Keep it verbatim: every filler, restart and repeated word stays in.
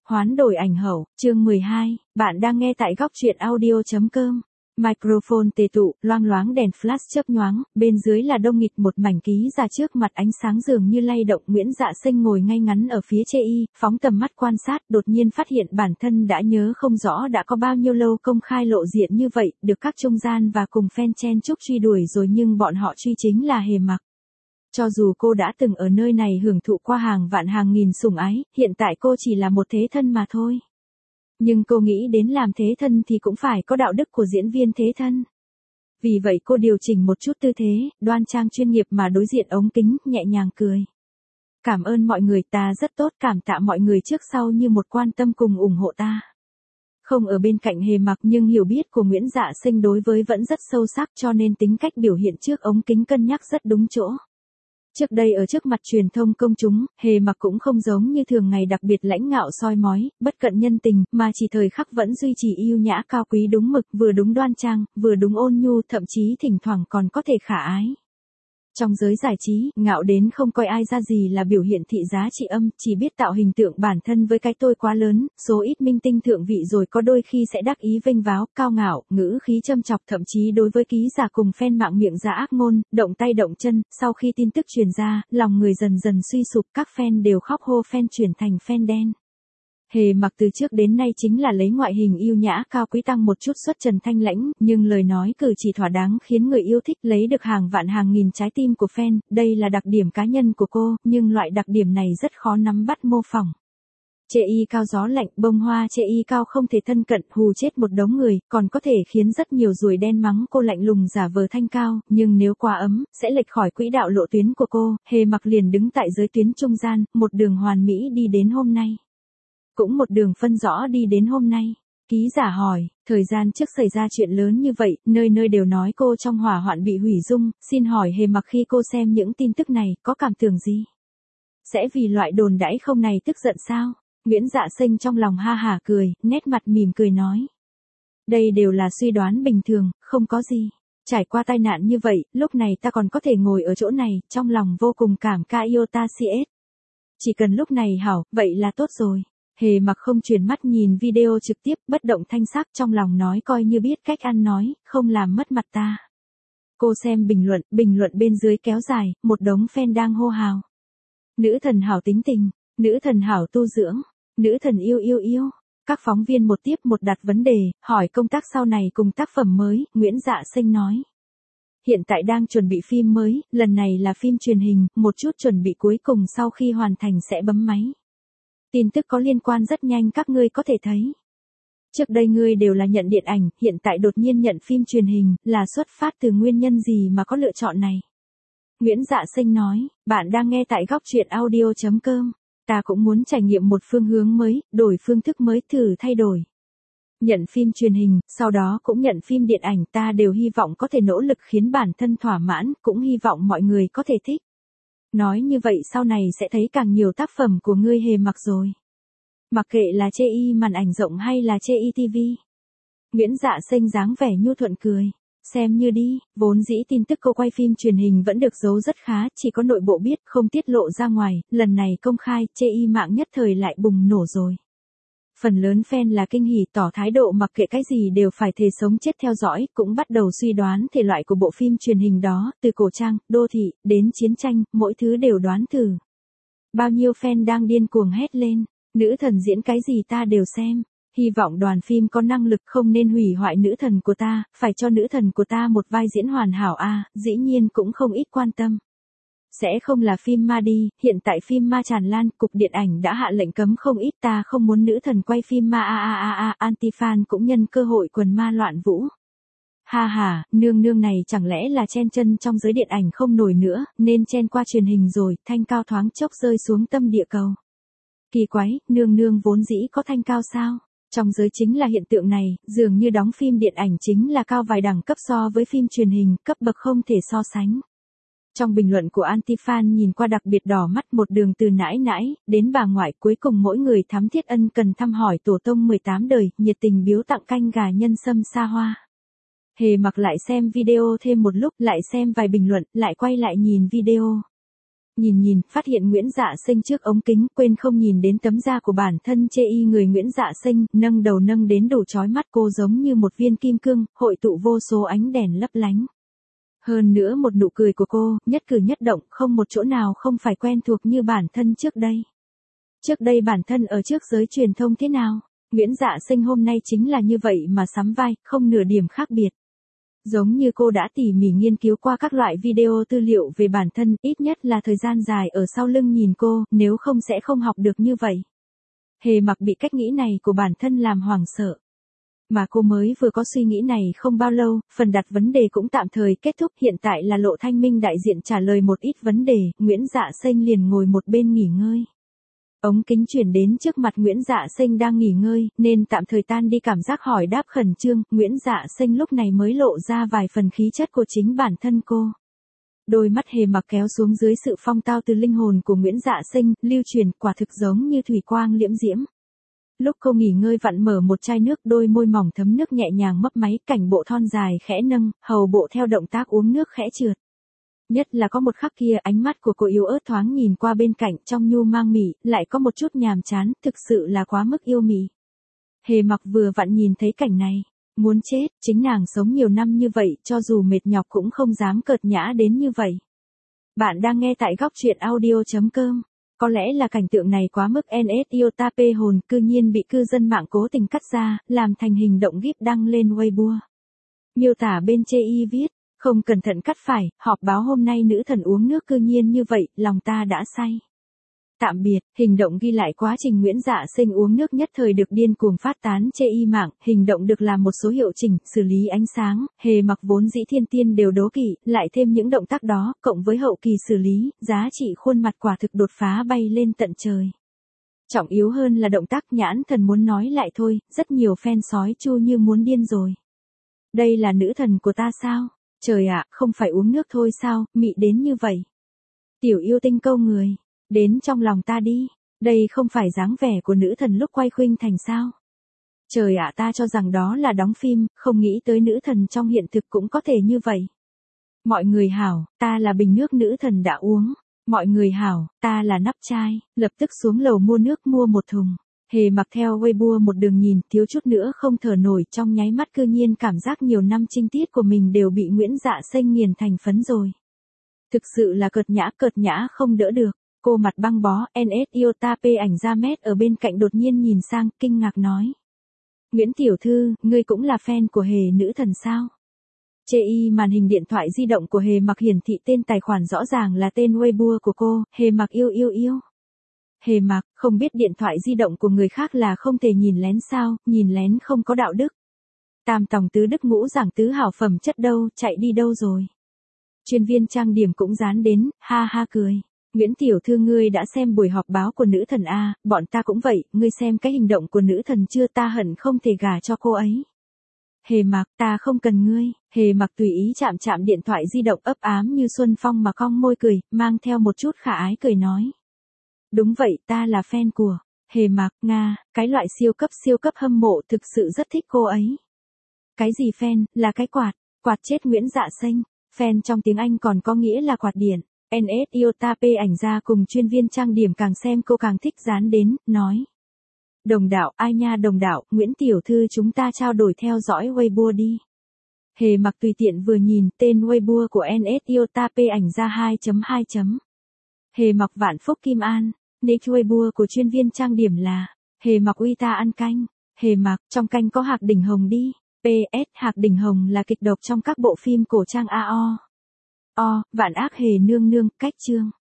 Hoán đổi ảnh hậu, chương mười hai, bạn đang nghe tại góc truyện audio.com. Microphone tề tụ, loang loáng đèn flash chớp nhoáng, bên dưới là đông nghịt một mảnh ký ra trước mặt ánh sáng dường như lay động. Nguyễn Dạ Sinh ngồi ngay ngắn ở phía chê y, phóng tầm mắt quan sát, đột nhiên phát hiện bản thân đã nhớ không rõ đã có bao nhiêu lâu công khai lộ diện như vậy, được các trung gian và cùng fan chen chúc truy đuổi rồi, nhưng bọn họ truy chính là Hề Mặc. Cho dù cô đã từng ở nơi này hưởng thụ qua hàng vạn hàng nghìn sủng ái, hiện tại cô chỉ là một thế thân mà thôi. Nhưng cô nghĩ đến làm thế thân thì cũng phải có đạo đức của diễn viên thế thân. Vì vậy cô điều chỉnh một chút tư thế, đoan trang chuyên nghiệp mà đối diện ống kính, nhẹ nhàng cười. Cảm ơn mọi người, ta rất tốt, cảm tạ mọi người trước sau như một quan tâm cùng ủng hộ ta. Không ở bên cạnh Hề Mặc nhưng hiểu biết của Nguyễn Dạ Sinh đối với vẫn rất sâu sắc, cho nên tính cách biểu hiện trước ống kính cân nhắc rất đúng chỗ. Trước đây ở trước mặt truyền thông công chúng, Hề Mặc cũng không giống như thường ngày đặc biệt lãnh ngạo soi mói, bất cận nhân tình, mà chỉ thời khắc vẫn duy trì yêu nhã cao quý đúng mực, vừa đúng đoan trang, vừa đúng ôn nhu, thậm chí thỉnh thoảng còn có thể khả ái. Trong giới giải trí, ngạo đến không coi ai ra gì là biểu hiện thị giá trị âm, chỉ biết tạo hình tượng bản thân với cái tôi quá lớn. Số ít minh tinh thượng vị rồi có đôi khi sẽ đắc ý vênh váo, cao ngạo, ngữ khí châm chọc, thậm chí đối với ký giả cùng fan mạng miệng ra ác ngôn, động tay động chân. Sau khi tin tức truyền ra, lòng người dần dần suy sụp, các fan đều khóc hô fan chuyển thành fan đen. Hề Mặc từ trước đến nay chính là lấy ngoại hình yêu nhã cao quý tăng một chút xuất trần thanh lãnh, nhưng lời nói cử chỉ thỏa đáng khiến người yêu thích, lấy được hàng vạn hàng nghìn trái tim của fan. Đây là đặc điểm cá nhân của cô, nhưng loại đặc điểm này rất khó nắm bắt mô phỏng. Chê y cao gió lạnh, bông hoa chê y cao không thể thân cận, hù chết một đống người, còn có thể khiến rất nhiều ruồi đen mắng cô lạnh lùng giả vờ thanh cao, nhưng nếu quá ấm, sẽ lệch khỏi quỹ đạo lộ tuyến của cô. Hề Mặc liền đứng tại giới tuyến trung gian, một đường hoàn mỹ đi đến hôm nay. Cũng một đường phân rõ đi đến hôm nay. Ký giả hỏi, thời gian trước xảy ra chuyện lớn như vậy, nơi nơi đều nói cô trong hỏa hoạn bị hủy dung, xin hỏi Hề Mặc khi cô xem những tin tức này, có cảm tưởng gì? Sẽ vì loại đồn đãi không này tức giận sao? Nguyễn Dạ Sinh trong lòng ha hả cười, nét mặt mỉm cười nói. Đây đều là suy đoán bình thường, không có gì. Trải qua tai nạn như vậy, lúc này ta còn có thể ngồi ở chỗ này, trong lòng vô cùng cảm ca yêu ta si ết. Chỉ cần lúc này hảo, vậy là tốt rồi. Hề Mặc không chuyển mắt nhìn video trực tiếp, bất động thanh sắc, trong lòng nói coi như biết cách ăn nói, không làm mất mặt ta. Cô xem bình luận, bình luận bên dưới kéo dài, một đống fan đang hô hào. Nữ thần hảo tính tình, nữ thần hảo tu dưỡng, nữ thần yêu yêu yêu. Các phóng viên một tiếp một đặt vấn đề, hỏi công tác sau này cùng tác phẩm mới. Nguyễn Dạ Sinh nói. Hiện tại đang chuẩn bị phim mới, lần này là phim truyền hình, một chút chuẩn bị cuối cùng sau khi hoàn thành sẽ bấm máy. Tin tức có liên quan rất nhanh các ngươi có thể thấy. Trước đây ngươi đều là nhận điện ảnh, hiện tại đột nhiên nhận phim truyền hình, là xuất phát từ nguyên nhân gì mà có lựa chọn này? Nguyễn Dạ Sinh nói, bạn đang nghe tại góc truyện audio.com. Ta cũng muốn trải nghiệm một phương hướng mới, đổi phương thức mới, thử thay đổi. Nhận phim truyền hình, sau đó cũng nhận phim điện ảnh, ta đều hy vọng có thể nỗ lực khiến bản thân thỏa mãn, cũng hy vọng mọi người có thể thích. Nói như vậy sau này sẽ thấy càng nhiều tác phẩm của ngươi Hề Mặc rồi. Mặc kệ là chê y màn ảnh rộng hay là chê y ti vi. Nguyễn Dạ Sinh dáng vẻ nhu thuận cười. Xem như đi, vốn dĩ tin tức cô quay phim truyền hình vẫn được giấu rất khá, chỉ có nội bộ biết, không tiết lộ ra ngoài, lần này công khai, chê y mạng nhất thời lại bùng nổ rồi. Phần lớn fan là kinh hỉ, tỏ thái độ mặc kệ cái gì đều phải thề sống chết theo dõi, cũng bắt đầu suy đoán thể loại của bộ phim truyền hình đó, từ cổ trang, đô thị, đến chiến tranh, mỗi thứ đều đoán thử. Bao nhiêu fan đang điên cuồng hét lên, nữ thần diễn cái gì ta đều xem, hy vọng đoàn phim có năng lực, không nên hủy hoại nữ thần của ta, phải cho nữ thần của ta một vai diễn hoàn hảo a. À, dĩ nhiên cũng không ít quan tâm. Sẽ không là phim ma đi, hiện tại phim ma tràn lan, cục điện ảnh đã hạ lệnh cấm không ít, ta không muốn nữ thần quay phim ma a a a a, anti-fan cũng nhân cơ hội quần ma loạn vũ. Ha ha, nương nương này chẳng lẽ là chen chân trong giới điện ảnh không nổi nữa, nên chen qua truyền hình rồi, thanh cao thoáng chốc rơi xuống tâm địa cầu. Kỳ quái, nương nương vốn dĩ có thanh cao sao? Trong giới chính là hiện tượng này, dường như đóng phim điện ảnh chính là cao vài đẳng cấp so với phim truyền hình, cấp bậc không thể so sánh. Trong bình luận của anti-fan nhìn qua đặc biệt đỏ mắt, một đường từ nãi nãi, đến bà ngoại, cuối cùng mỗi người thắm thiết ân cần thăm hỏi tổ tông mười tám đời, nhiệt tình biếu tặng canh gà nhân sâm xa hoa. Hề Mặc lại xem video thêm một lúc, lại xem vài bình luận, lại quay lại nhìn video. Nhìn nhìn, phát hiện Nguyễn Dạ Sinh trước ống kính, quên không nhìn đến tấm da của bản thân chê y người Nguyễn Dạ Sinh, nâng đầu nâng đến đủ chói mắt cô giống như một viên kim cương, hội tụ vô số ánh đèn lấp lánh. Hơn nữa một nụ cười của cô, nhất cử nhất động, không một chỗ nào không phải quen thuộc như bản thân trước đây. Trước đây bản thân ở trước giới truyền thông thế nào? Nguyễn Dạ Sinh hôm nay chính là như vậy mà sắm vai, không nửa điểm khác biệt. Giống như cô đã tỉ mỉ nghiên cứu qua các loại video tư liệu về bản thân, ít nhất là thời gian dài ở sau lưng nhìn cô, nếu không sẽ không học được như vậy. Hề Mặc bị cách nghĩ này của bản thân làm hoảng sợ. Mà cô mới vừa có suy nghĩ này không bao lâu, phần đặt vấn đề cũng tạm thời kết thúc, hiện tại là Lộ Thanh Minh đại diện trả lời một ít vấn đề, Nguyễn Dạ Sinh liền ngồi một bên nghỉ ngơi. Ống kính chuyển đến trước mặt Nguyễn Dạ Sinh đang nghỉ ngơi, nên tạm thời tan đi cảm giác hỏi đáp khẩn trương, Nguyễn Dạ Sinh lúc này mới lộ ra vài phần khí chất của chính bản thân cô. Đôi mắt Hề Mặc kéo xuống dưới sự phong tao từ linh hồn của Nguyễn Dạ Sinh, lưu truyền, quả thực giống như thủy quang liễm diễm. Lúc cô nghỉ ngơi vặn mở một chai nước, đôi môi mỏng thấm nước nhẹ nhàng mấp máy, cảnh bộ thon dài khẽ nâng, hầu bộ theo động tác uống nước khẽ trượt. Nhất là có một khắc kia, ánh mắt của cô yếu ớt thoáng nhìn qua bên cạnh, trong nhu mang mỉ, lại có một chút nhàm chán, thực sự là quá mức yêu mỉ. Hề Mặc vừa vặn nhìn thấy cảnh này, muốn chết, chính nàng sống nhiều năm như vậy, cho dù mệt nhọc cũng không dám cợt nhã đến như vậy. Bạn đang nghe tại góc truyện audio chấm com. Có lẽ là cảnh tượng này quá mức en ét Yotape hồn, cư nhiên bị cư dân mạng cố tình cắt ra, làm thành hình động gif đăng lên Weibo. Miêu tả bên chê y viết, không cẩn thận cắt phải, họp báo hôm nay nữ thần uống nước cư nhiên như vậy, lòng ta đã say. Tạm biệt, hình động ghi lại quá trình Nguyễn Dạ Sinh uống nước nhất thời được điên cuồng phát tán chê y mạng, hình động được làm một số hiệu chỉnh, xử lý ánh sáng, Hề Mặc vốn dĩ thiên tiên đều đố kỵ, lại thêm những động tác đó, cộng với hậu kỳ xử lý, giá trị khuôn mặt quả thực đột phá bay lên tận trời. Trọng yếu hơn là động tác nhãn thần muốn nói lại thôi, rất nhiều fan sói chu như muốn điên rồi. Đây là nữ thần của ta sao? Trời ạ, không phải uống nước thôi sao, mị đến như vậy. Tiểu yêu tinh câu người. Đến trong lòng ta đi, đây không phải dáng vẻ của nữ thần lúc quay khuynh thành sao. Trời ạ, ta cho rằng đó là đóng phim, không nghĩ tới nữ thần trong hiện thực cũng có thể như vậy. Mọi người hảo, ta là bình nước nữ thần đã uống. Mọi người hảo, ta là nắp chai, lập tức xuống lầu mua nước mua một thùng. Hề Mặc theo Weibo một đường nhìn, thiếu chút nữa không thở nổi, trong nháy mắt cư nhiên cảm giác nhiều năm trinh tiết của mình đều bị Nguyễn Dạ Sinh nghiền thành phấn rồi. Thực sự là cợt nhã, cợt nhã không đỡ được. Cô mặt băng bó, en ét Yotape ảnh ra mét ở bên cạnh đột nhiên nhìn sang, kinh ngạc nói. Nguyễn Tiểu Thư, ngươi cũng là fan của Hề nữ thần sao? Chê y màn hình điện thoại di động của Hề Mặc hiển thị tên tài khoản rõ ràng là tên Weibo của cô, Hề Mặc yêu yêu yêu. Hề Mặc, không biết điện thoại di động của người khác là không thể nhìn lén sao, nhìn lén không có đạo đức. Tam tòng tứ đức ngũ giảng tứ hảo phẩm chất đâu, chạy đi đâu rồi? Chuyên viên trang điểm cũng dán đến, ha ha cười. Nguyễn Tiểu Thư ngươi đã xem buổi họp báo của nữ thần A, bọn ta cũng vậy, ngươi xem cái hành động của nữ thần chưa, ta hận không thể gả cho cô ấy. Hề Mặc, ta không cần ngươi, Hề Mặc tùy ý chạm chạm điện thoại di động ấp ám như xuân phong mà cong môi cười, mang theo một chút khả ái cười nói. Đúng vậy, ta là fan của Hề Mặc, Nga, cái loại siêu cấp siêu cấp hâm mộ, thực sự rất thích cô ấy. Cái gì fan, là cái quạt, quạt chết Nguyễn Dạ Sinh, fan trong tiếng Anh còn có nghĩa là quạt điện. en ét Yotape ảnh ra cùng chuyên viên trang điểm càng xem cô càng thích dán đến, nói. Đồng đạo, ai nha đồng đạo, Nguyễn Tiểu Thư chúng ta trao đổi theo dõi Weibo đi. Hề Mặc tùy tiện vừa nhìn tên Weibo của en ét Yotape ảnh ra hai chấm hai. Hề Mặc Vạn Phúc Kim An, nick Weibo của chuyên viên trang điểm là Hề Mặc uy ta ăn canh. Hề Mặc, trong canh có Hạc Đỉnh Hồng đi. pê ét Hạc Đỉnh Hồng là kịch độc trong các bộ phim cổ trang a o. O, Vạn Ác Hề nương nương, cách chương.